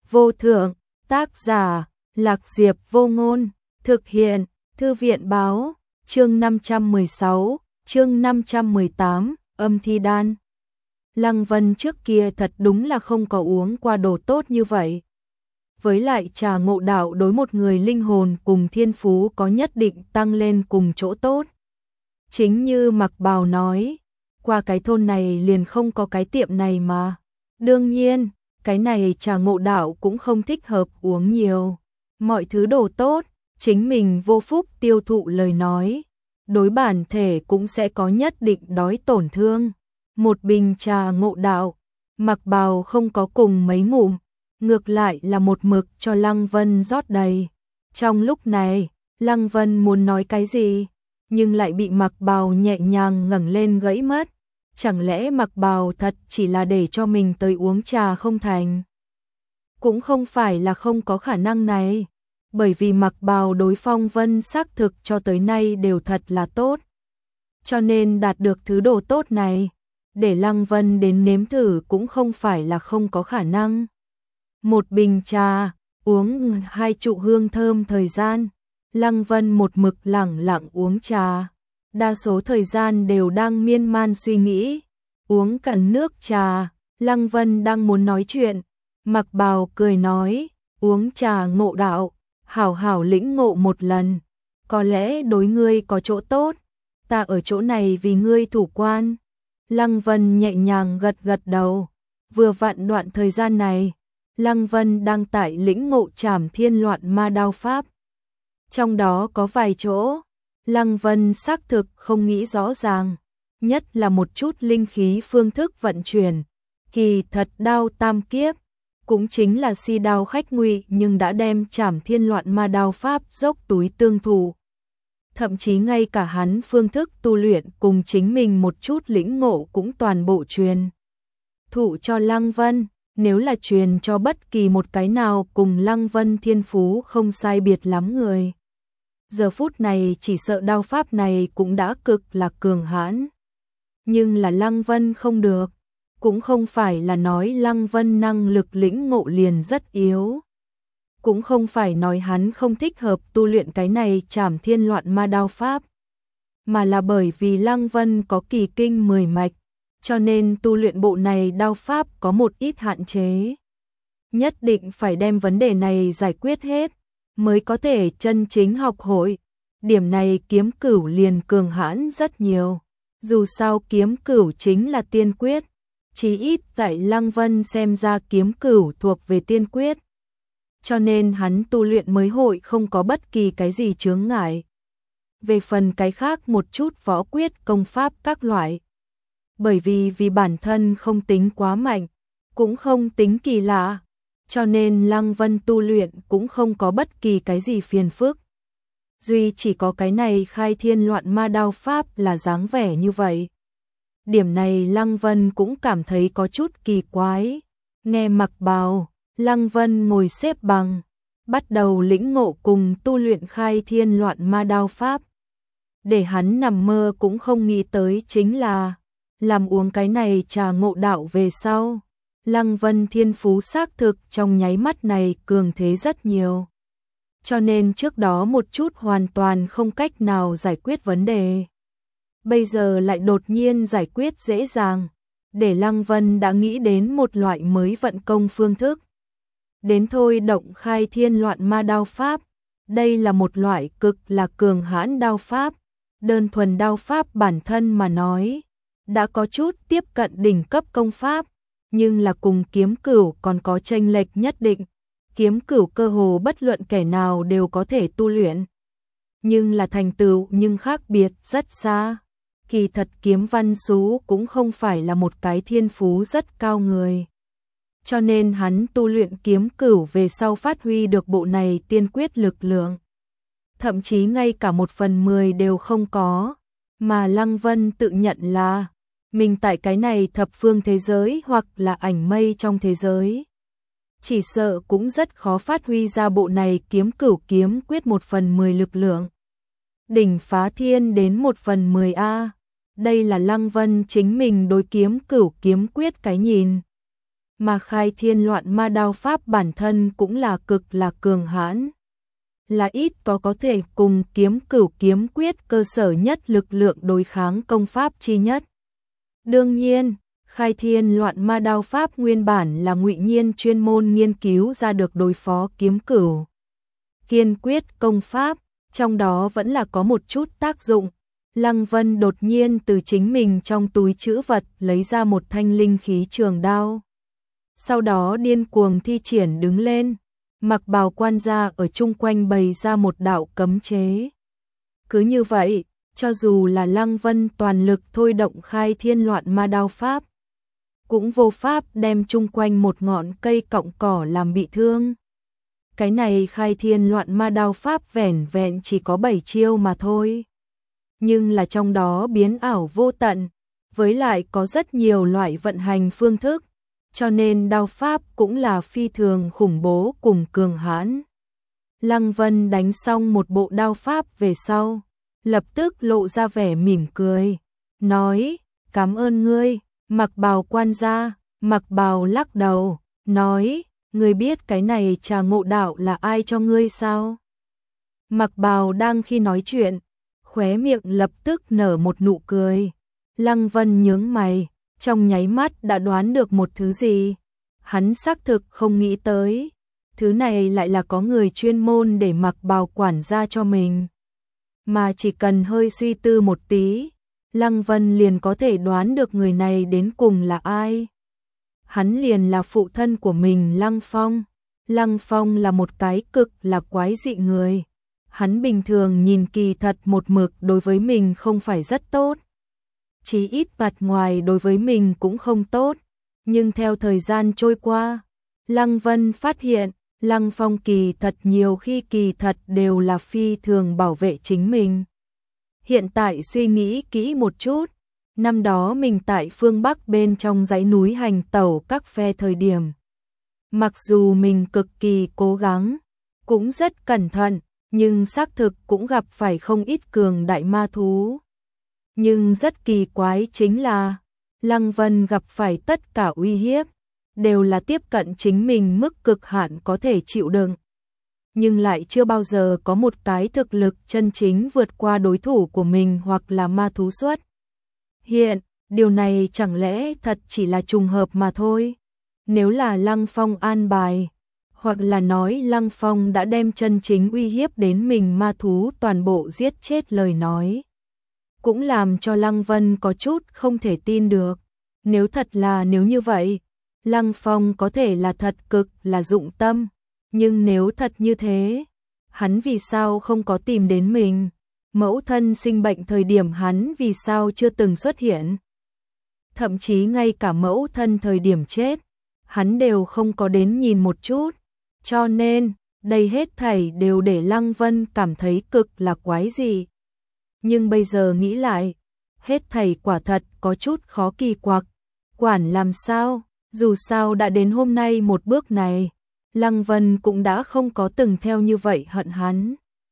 vô thượng, tác giả, Lạc Diệp Vô Ngôn, thực hiện, Thư viện báo, chương 516, chương 518, âm thi đan. Lăng Vân trước kia thật đúng là không có uống qua đồ tốt như vậy. Với lại trà ngộ đạo đối một người linh hồn cùng thiên phú có nhất định tăng lên cùng chỗ tốt. Chính như Mặc Bào nói, qua cái thôn này liền không có cái tiệm này mà. Đương nhiên, cái này trà ngộ đạo cũng không thích hợp uống nhiều. Mọi thứ đồ tốt, chính mình vô phúc tiêu thụ lời nói. Đối bản thể cũng sẽ có nhất định đói tổn thương. Một bình trà ngộ đạo, Mặc Bào không có cùng mấy ngụm, ngược lại là một mực cho Lăng Vân rót đầy. Trong lúc này, Lăng Vân muốn nói cái gì, nhưng lại bị Mặc Bào nhẹ nhàng ngẩng lên gãy mất. Chẳng lẽ Mặc Bào thật chỉ là để cho mình tới uống trà không thành? Cũng không phải là không có khả năng này, bởi vì Mặc Bào đối Phong Vân xác thực cho tới nay đều thật là tốt. Cho nên đạt được thứ đồ tốt này, để Lăng Vân đến nếm thử cũng không phải là không có khả năng. Một bình trà, uống 2 trụ hương thơm thời gian, Lăng Vân một mực lẳng lặng uống trà. Đa số thời gian đều đang miên man suy nghĩ, uống cạn nước trà, Lăng Vân đang muốn nói chuyện. Mặc Bào cười nói, uống trà ngộ đạo, hảo hảo lĩnh ngộ một lần, có lẽ đối ngươi có chỗ tốt, ta ở chỗ này vì ngươi thủ quan. Lăng Vân nhẹ nhàng gật gật đầu, vừa vặn đoạn thời gian này, Lăng Vân đang tại lĩnh ngộ Trảm Thiên Loạn Ma đao pháp. Trong đó có vài chỗ, Lăng Vân xác thực không nghĩ rõ ràng, nhất là một chút linh khí phương thức vận chuyển. Kỳ thật đao tam kiếp, cũng chính là si đao khách ngụy nhưng đã đem Trảm Thiên Loạn Ma đao pháp dốc túi tương thủ. Thậm chí ngay cả hắn phương thức tu luyện cùng chính mình một chút lĩnh ngộ cũng toàn bộ truyền thụ cho Lăng Vân. Nếu là truyền cho bất kỳ một cái nào cùng Lăng Vân thiên phú không sai biệt lắm người, giờ phút này chỉ sợ đao pháp này cũng đã cực là cường hãn. Nhưng là Lăng Vân không được, cũng không phải là nói Lăng Vân năng lực lĩnh ngộ liền rất yếu, cũng không phải nói hắn không thích hợp tu luyện cái này Trảm Thiên Loạn Ma đao pháp, mà là bởi vì Lăng Vân có kỳ kinh 10 mạch, cho nên tu luyện bộ này đao pháp có một ít hạn chế. Nhất định phải đem vấn đề này giải quyết hết, mới có thể chân chính học hội. Điểm này Kiếm Cửu liền cường hãn rất nhiều. Dù sao Kiếm Cửu chính là tiên quyết, chí ít tại Lăng Vân xem ra Kiếm Cửu thuộc về tiên quyết. Cho nên hắn tu luyện mới hội không có bất kỳ cái gì chướng ngại. Về phần cái khác một chút võ quyết công pháp các loại, bởi vì bản thân không tính quá mạnh, cũng không tính kỳ lạ, cho nên Lăng Vân tu luyện cũng không có bất kỳ cái gì phiền phức. Duy chỉ có cái này Khai Thiên Loạn Ma đao pháp là dáng vẻ như vậy. Điểm này Lăng Vân cũng cảm thấy có chút kỳ quái. Nghe Mặc Bào, Lăng Vân ngồi xếp bằng, bắt đầu lĩnh ngộ cùng tu luyện Khai Thiên Loạn Ma đao pháp. Để hắn nằm mơ cũng không nghĩ tới chính là làm uống cái này trà ngộ đạo về sau, Lăng Vân thiên phú xác thực trong nháy mắt này cường thế rất nhiều. Cho nên trước đó một chút hoàn toàn không cách nào giải quyết vấn đề, bây giờ lại đột nhiên giải quyết dễ dàng, để Lăng Vân đã nghĩ đến một loại mới vận công phương thức. Đến thôi động Khai Thiên Loạn Ma đao pháp, đây là một loại cực là cường hãn đao pháp, đơn thuần đao pháp bản thân mà nói, đã có chút tiếp cận đỉnh cấp công pháp, nhưng là cùng Kiếm Cửu còn có chênh lệch nhất định. Kiếm Cửu cơ hồ bất luận kẻ nào đều có thể tu luyện, nhưng là thành tựu nhưng khác biệt rất xa. Kỳ thật Kiếm Văn Sú cũng không phải là một cái thiên phú rất cao người, cho nên hắn tu luyện Kiếm Cửu về sau phát huy được bộ này tiên quyết lực lượng, thậm chí ngay cả 1/10 đều không có, mà Lăng Vân tự nhận là mình tại cái này thập phương thế giới hoặc là ảnh mây trong thế giới, chỉ sợ cũng rất khó phát huy ra bộ này Kiếm Cửu kiếm quyết 1/10 lực lượng. Đỉnh phá thiên đến 1/10 a. Đây là Lăng Vân chính mình đối Kiếm Cửu kiếm quyết cái nhìn. Mà khai thiên loạn ma đao pháp bản thân cũng là cực là cường hãn. Là ít có thể cùng kiếm cửu kiếm quyết cơ sở nhất lực lượng đối kháng công pháp chi nhất. Đương nhiên, khai thiên loạn ma đao pháp nguyên bản là Ngụy Nhiên chuyên môn nghiên cứu ra được đối phó kiếm cửu kiên quyết công pháp, trong đó vẫn là có một chút tác dụng. Lăng Vân đột nhiên từ chính mình trong túi trữ vật lấy ra một thanh linh khí trường đao. Sau đó điên cuồng thi triển đứng lên, mặc bào quan gia ở chung quanh bày ra một đạo cấm chế. Cứ như vậy, cho dù là Lăng Vân toàn lực thôi động khai thiên loạn ma đao pháp, cũng vô pháp đem chung quanh một ngọn cây cọng cỏ làm bị thương. Cái này khai thiên loạn ma đao pháp vẻn vẹn chỉ có 7 chiêu mà thôi. Nhưng là trong đó biến ảo vô tận, với lại có rất nhiều loại vận hành phương thức, cho nên đao pháp cũng là phi thường khủng bố cùng cường hãn. Lăng Vân đánh xong một bộ đao pháp về sau, lập tức lộ ra vẻ mỉm cười, nói, cảm ơn ngươi. Mặc Bào quan gia, Mặc Bào lắc đầu, nói, ngươi biết cái này Trà Ngộ Đạo là ai cho ngươi sao? Mặc Bào đang khi nói chuyện, khóe miệng lập tức nở một nụ cười. Lăng Vân nhướng mày, trong nháy mắt đã đoán được một thứ gì. Hắn xác thực không nghĩ tới, thứ này lại là có người chuyên môn để Mặc Bào quản gia cho mình. Mà chỉ cần hơi suy tư một tí, Lăng Vân liền có thể đoán được người này đến cùng là ai. Hắn liền là phụ thân của mình Lăng Phong. Lăng Phong là một cái cực là quái dị người. Hắn bình thường nhìn kỳ thật một mực đối với mình không phải rất tốt. Chí ít mặt ngoài đối với mình cũng không tốt. Nhưng theo thời gian trôi qua, Lăng Vân phát hiện, Lăng Phong kỳ thật nhiều khi kỳ thật đều là phi thường bảo vệ chính mình. Hiện tại suy nghĩ kỹ một chút, năm đó mình tại phương Bắc bên trong dãy núi hành tẩu các phe thời điểm. Mặc dù mình cực kỳ cố gắng, cũng rất cẩn thận, nhưng xác thực cũng gặp phải không ít cường đại ma thú. Nhưng rất kỳ quái chính là, Lăng Vân gặp phải tất cả uy hiếp, đều là tiếp cận chính mình mức cực hạn có thể chịu đựng. Nhưng lại chưa bao giờ có một cái thực lực chân chính vượt qua đối thủ của mình hoặc là ma thú xuất. Hiện, điều này chẳng lẽ thật chỉ là trùng hợp mà thôi. Nếu là Lăng Phong an bài, hoặc là nói Lăng Phong đã đem chân chính uy hiếp đến mình ma thú toàn bộ giết chết lời nói. Cũng làm cho Lăng Vân có chút không thể tin được. Nếu thật là nếu như vậy, Lăng Phong có thể là thật cực là dụng tâm. Nhưng nếu thật như thế, hắn vì sao không có tìm đến mình? Mẫu thân sinh bệnh thời điểm hắn vì sao chưa từng xuất hiện? Thậm chí ngay cả mẫu thân thời điểm chết, hắn đều không có đến nhìn một chút. Cho nên, đây hết thảy đều để Lăng Vân cảm thấy cực là quái dị. Nhưng bây giờ nghĩ lại, hết thảy quả thật có chút khó kỳ quặc. Quản làm sao, dù sao đã đến hôm nay một bước này, Lăng Vân cũng đã không có từng theo như vậy hận hắn.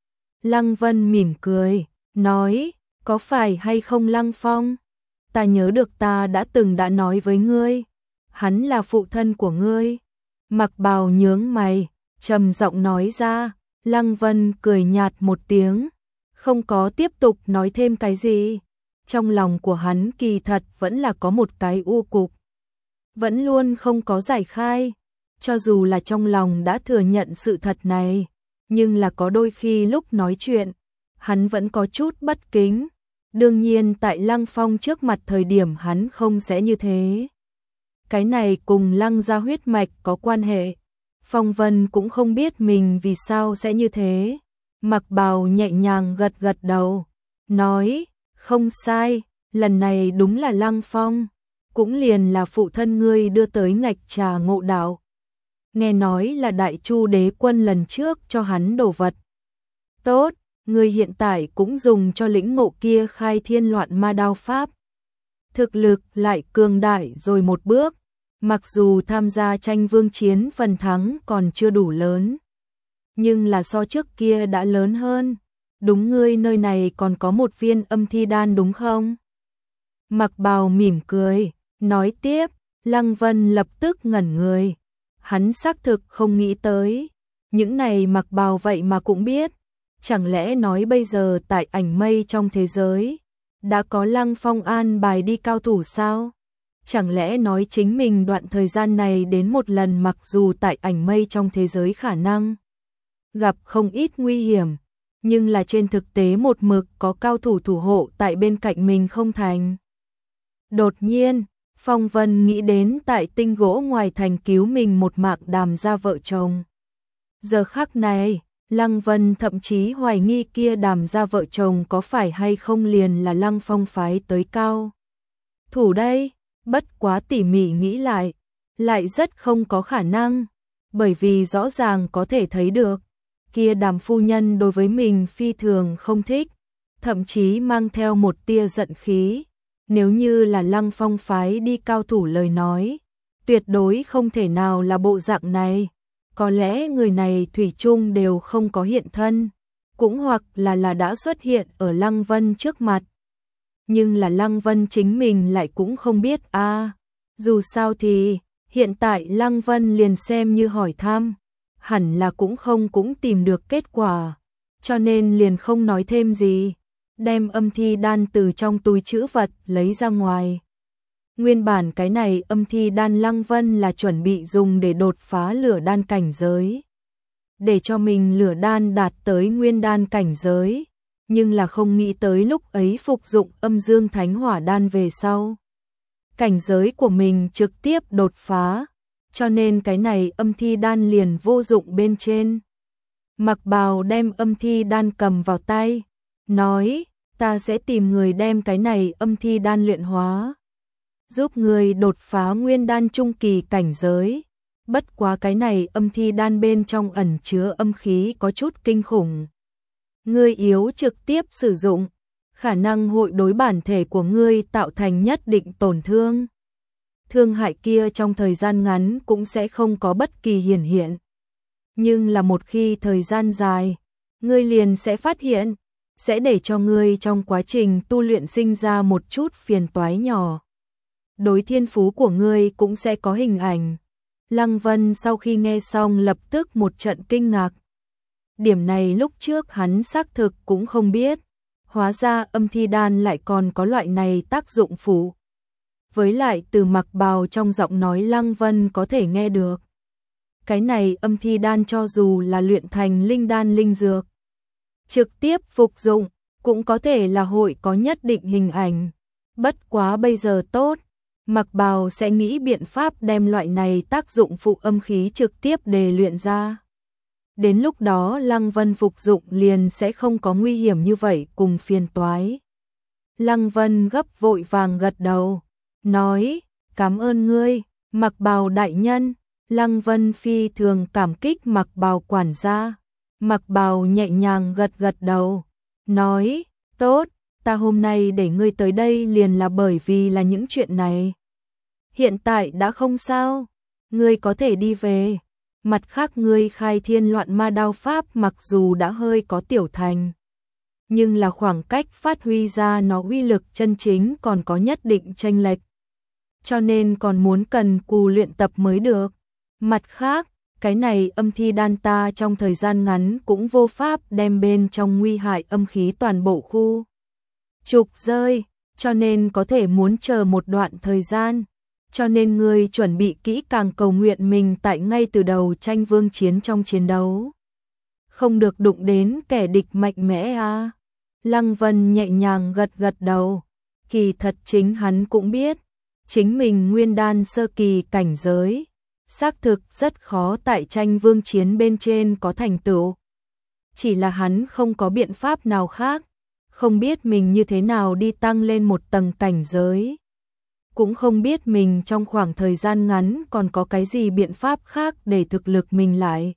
Lăng Vân mỉm cười, nói, có phải hay không Lăng Phong? Ta nhớ được ta đã nói với ngươi, hắn là phụ thân của ngươi. Mặc Bào nhướng mày, trầm giọng nói ra. Lăng Vân cười nhạt một tiếng, không có tiếp tục nói thêm cái gì. Trong lòng của hắn kỳ thật vẫn là có một cái u cục, vẫn luôn không có giải khai. Cho dù là trong lòng đã thừa nhận sự thật này, nhưng là có đôi khi lúc nói chuyện, hắn vẫn có chút bất kính. Đương nhiên tại Lăng Phong trước mặt thời điểm hắn không sẽ như thế. Cái này cùng Lăng gia huyết mạch có quan hệ. Phong Vân cũng không biết mình vì sao sẽ như thế. Mặc Bào nhẹ nhàng gật gật đầu, nói, không sai, lần này đúng là Lăng Phong, cũng liền là phụ thân ngươi đưa tới Ngạch Trà Ngộ Đạo. Nghe nói là Đại Chu đế quân lần trước cho hắn đồ vật. Tốt, ngươi hiện tại cũng dùng cho lĩnh ngộ kia khai thiên loạn ma đao pháp. Thực lực lại cường đại rồi một bước, mặc dù tham gia tranh vương chiến phần thắng còn chưa đủ lớn, nhưng là so trước kia đã lớn hơn. Đúng, ngươi nơi này còn có một viên âm thi đan đúng không? Mặc Bào mỉm cười, nói tiếp, Lăng Vân lập tức ngẩn người. Hắn xác thực không nghĩ tới. Những này Mặc Bào vậy mà cũng biết. Chẳng lẽ nói bây giờ tại ảnh mây trong thế giới đã có Lăng Phong an bài đi cao thủ sao? Chẳng lẽ nói chính mình đoạn thời gian này đến một lần mặc dù tại ảnh mây trong thế giới khả năng gặp không ít nguy hiểm, nhưng là trên thực tế một mực có cao thủ thủ hộ tại bên cạnh mình không thành. Đột nhiên, Phong Vân nghĩ đến tại tinh gỗ ngoài thành cứu mình một mạng Đàm gia vợ chồng. Giờ khắc này, Lăng Vân thậm chí hoài nghi kia Đàm gia vợ chồng có phải hay không liền là Lăng Phong phái tới cao thủ đây, bất quá tỉ mỉ nghĩ lại rất không có khả năng, bởi vì rõ ràng có thể thấy được, kia Đàm phu nhân đối với mình phi thường không thích, thậm chí mang theo một tia giận khí, nếu như là Lăng Phong phái đi cao thủ lời nói, tuyệt đối không thể nào là bộ dạng này. Có lẽ người này thủy chung đều không có hiện thân, cũng hoặc là đã xuất hiện ở Lăng Vân trước mặt. Nhưng là Lăng Vân chính mình lại cũng không biết a. Dù sao thì, hiện tại Lăng Vân liền xem như hỏi thăm, hẳn là cũng tìm được kết quả, cho nên liền không nói thêm gì, đem âm thi đan từ trong túi trữ vật lấy ra ngoài. Nguyên bản cái này âm thi đan Lăng Vân là chuẩn bị dùng để đột phá lửa đan cảnh giới. Để cho mình lửa đan đạt tới nguyên đan cảnh giới. Nhưng là không nghĩ tới lúc ấy phục dụng âm dương thánh hỏa đan về sau. Cảnh giới của mình trực tiếp đột phá. Cho nên cái này âm thi đan liền vô dụng bên trên. Mặc Bào đem âm thi đan cầm vào tay. Nói, ta sẽ tìm người đem cái này âm thi đan luyện hóa. Giúp người đột phá nguyên đan trung kỳ cảnh giới. Bất quá cái này âm thi đan bên trong ẩn chứa âm khí có chút kinh khủng. Ngươi yếu trực tiếp sử dụng, khả năng hội đối bản thể của ngươi tạo thành nhất định tổn thương. Thương hại kia trong thời gian ngắn cũng sẽ không có bất kỳ hiển hiện. Nhưng là một khi thời gian dài, ngươi liền sẽ phát hiện, sẽ để cho ngươi trong quá trình tu luyện sinh ra một chút phiền toái nhỏ. Đối thiên phú của ngươi cũng sẽ có hình ảnh. Lăng Vân sau khi nghe xong lập tức một trận kinh ngạc. Điểm này lúc trước hắn xác thực cũng không biết. Hóa ra âm thi đan lại còn có loại này tác dụng phụ. Với lại từ Mặc Bào trong giọng nói Lăng Vân có thể nghe được. Cái này âm thi đan cho dù là luyện thành linh đan linh dược. Trực tiếp phục dụng cũng có thể là hội có nhất định hình ảnh. Bất quá bây giờ tốt. Mặc Bào sẽ nghĩ biện pháp đem loại này tác dụng phụ âm khí trực tiếp đề luyện ra. Đến lúc đó Lăng Vân phục dụng liền sẽ không có nguy hiểm như vậy cùng phiền toái. Lăng Vân gấp vội vàng gật đầu, nói, cảm ơn ngươi, Mặc Bào đại nhân. Lăng Vân phi thường cảm kích Mặc Bào quản gia. Mặc Bào nhẹ nhàng gật đầu, nói, tốt. Ta hôm nay để ngươi tới đây liền là bởi vì là những chuyện này. Hiện tại đã không sao, ngươi có thể đi về. Mặt khác ngươi khai thiên loạn ma đao pháp mặc dù đã hơi có tiểu thành. Nhưng là khoảng cách phát huy ra nó uy lực chân chính còn có nhất định chênh lệch. Cho nên còn muốn cần cù luyện tập mới được. Mặt khác, cái này âm thi đan ta trong thời gian ngắn cũng vô pháp đem bên trong nguy hại âm khí toàn bộ khu trục rơi, cho nên có thể muốn chờ một đoạn thời gian, cho nên ngươi chuẩn bị kỹ càng cầu nguyện mình tại ngay từ đầu tranh vương chiến trong chiến đấu. Không được đụng đến kẻ địch mạnh mẽ à. Lăng Vân nhẹ nhàng gật đầu, kỳ thật chính hắn cũng biết, chính mình nguyên đan sơ kỳ cảnh giới, xác thực rất khó tại tranh vương chiến bên trên có thành tựu. Chỉ là hắn không có biện pháp nào khác. Không biết mình như thế nào đi tăng lên một tầng cảnh giới. Cũng không biết mình trong khoảng thời gian ngắn còn có cái gì biện pháp khác để thực lực mình lại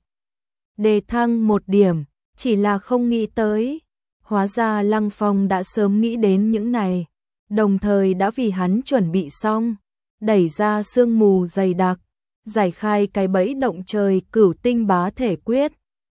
đề thăng một điểm, chỉ là không nghĩ tới. Hóa ra Lăng Phong đã sớm nghĩ đến những này, đồng thời đã vì hắn chuẩn bị xong, đẩy ra sương mù dày đặc, giải khai cái bẫy động trời cửu tinh bá thể quyết.